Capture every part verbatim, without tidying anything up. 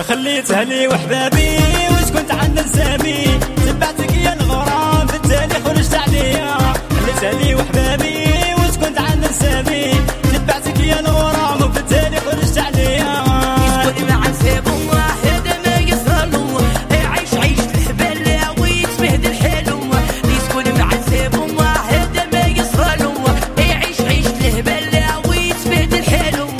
خليتها لي وحبابي واش كنت عند نسابي، تبعتك يا الغرام في التالي خرجت عليا. خليتها لي وحبابي واش كنت عند نسابي، تبعتك يا الغرام وفي التالي خرجت عليا. يسكن مع نسابو هذا ما يصرالو، عيش عيش الحبال ويتبهدل حالو. يسكن مع نسابو هذا ما يصرالو، عيش عيش الهبال ويتبهدل حالو.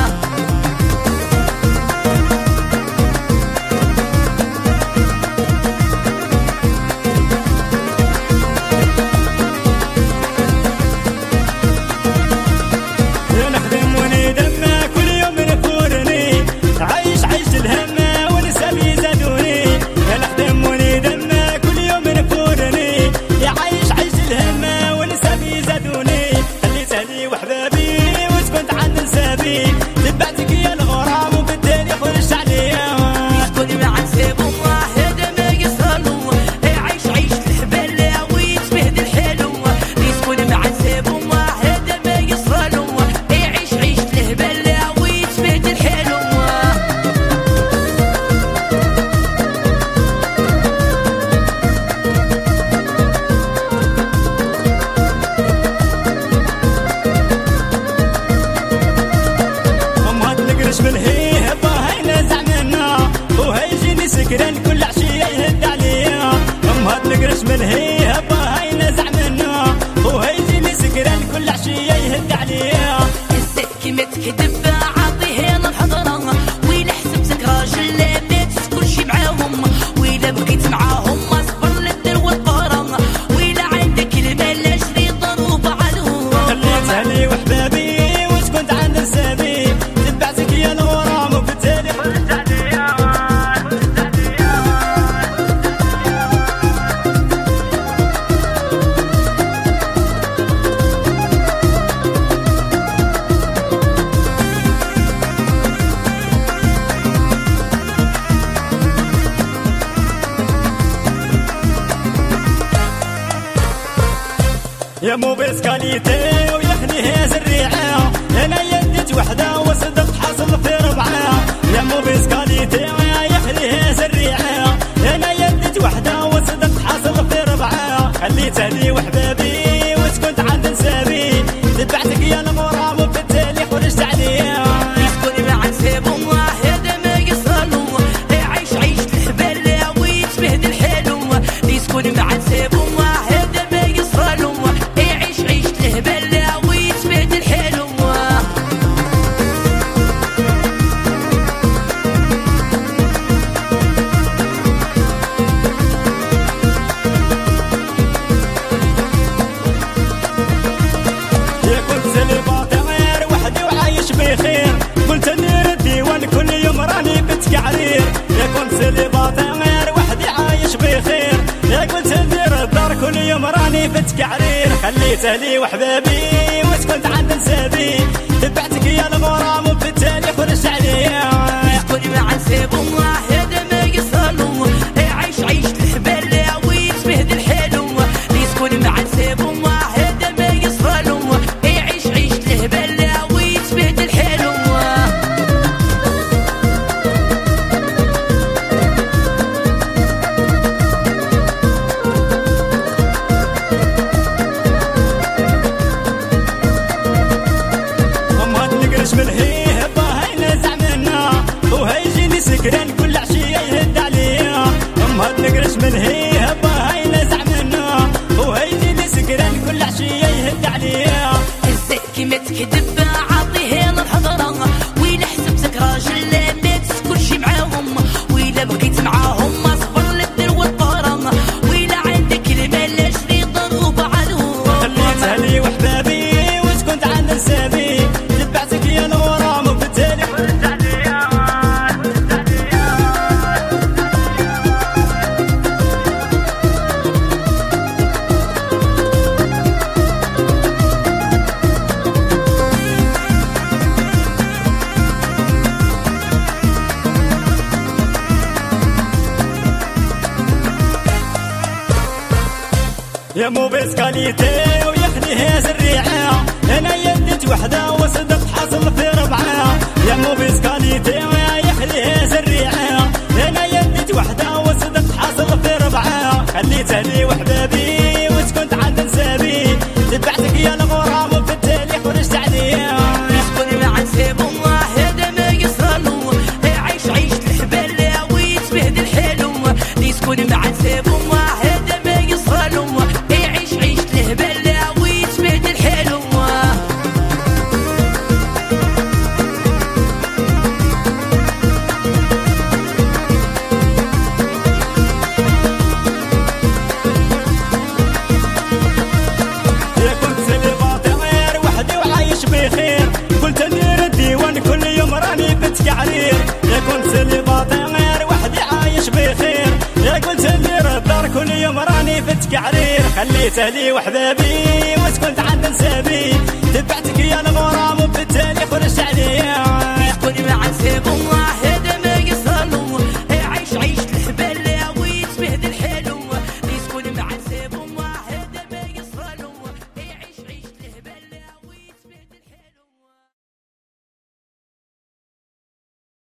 تبعتك يا الغرام وبالتالي خرجت عليا. يسكن مع نسابو هذا ما يصرالو، عيش عيش الحبال ويتبهدل حالو. يسكن مع نسابو هذا ما يصرالو، عيش عيش الهبال ويتبهدل حالو. من هيه باهي نزع منا وهيجيني سكران كل عشية يهد عليا. ام هاد القرش من هيه باهي نزع منا وهيجيني سكران كل عشية يهد عليا. الزكي ما تكذب عاطيه الحضرة، ويلا حسبتك راجل ما تسكنش معاهم، ويلا بقيت معاهم اصبر للدر والطهرة، ويلا عندك المال لا شري ضروب عليهم. خليتها لي وحبابي واش كنت عند نسابي، تبعتك يا الغرام وبالتالي خرجت عليا. يا مو بسكاليتي ويخني هي الريعة، انا يديت وحده وصدقت حاصل في ربعه. يا مو بسكاليتي ويخني هي الريعة، انا يديت وحده وصدقت حاصل في ربعه. خليتها لي وحبابي واش كنت عند نسابي، تبعتك يا الغرام وبالتالي خرجت عليا. يسكن مع نسابو هذا ما يصرالو، عيش عيش الحبال ويتبهدل حالو. يسكن مع نسابو هذا ما يصرالو، عيش عيش الهبال ويتبهدل حالو. يا كنت سليباتي غير وحدي وعايش بخير، قلت ندير الديوان كل يوم راني بتكعرير. يا كنت سليباتي غير وحدي عايش بخير، يا قلت ندير الدار كل يوم راني بتكعرير. خليتها لي وحبابي واش كنت عند نسابي، تبعتك يا الغرام وبالتالي خرجت عليا. يسكن مع نسابو هذا ما يصرالو، عيش عيش الحبال ويتبهدل حالو. يسكن مع نسابو هذا ما يصرالو، عيش عيش الهبال ويتبهدل حالو. ام هاد القرش من هيه باهي نزع منا وهيجيني سكران كل عشية يهد عليا. ام هاد القرش من هيه باهي نزع منا وهيجيني سكران كل عشية يهد عليا. الزكي ما تكذب عاطيه الحضرة، ويلا حسبتك راجل ما تسكنش معاهم، ويلا بقيت معاهم اصبر للدر والطهرة، ويلا عندك المال لا شري ضروب عليهم. خليتها لي وحبابي واش كنت عند نسابي، تبعتك يا الغرام وبالتالي خرجت عليا. يا مو بسكاليتي ويخني هي الريعة، انا يديت وحده وصدقت حاصل في ربعه. يا مو بسكاليتي ويخني هي الريعة، وانا كل يوم راني بتقعرير يا كنت سليباتي غير وحدي عايش بخير يا قلت لي الدار كل يوم راني بتقعرير خليت اهلي وحبابي وسكنت عند نسابي تبعتك يا الغرام وبالتالي خرجت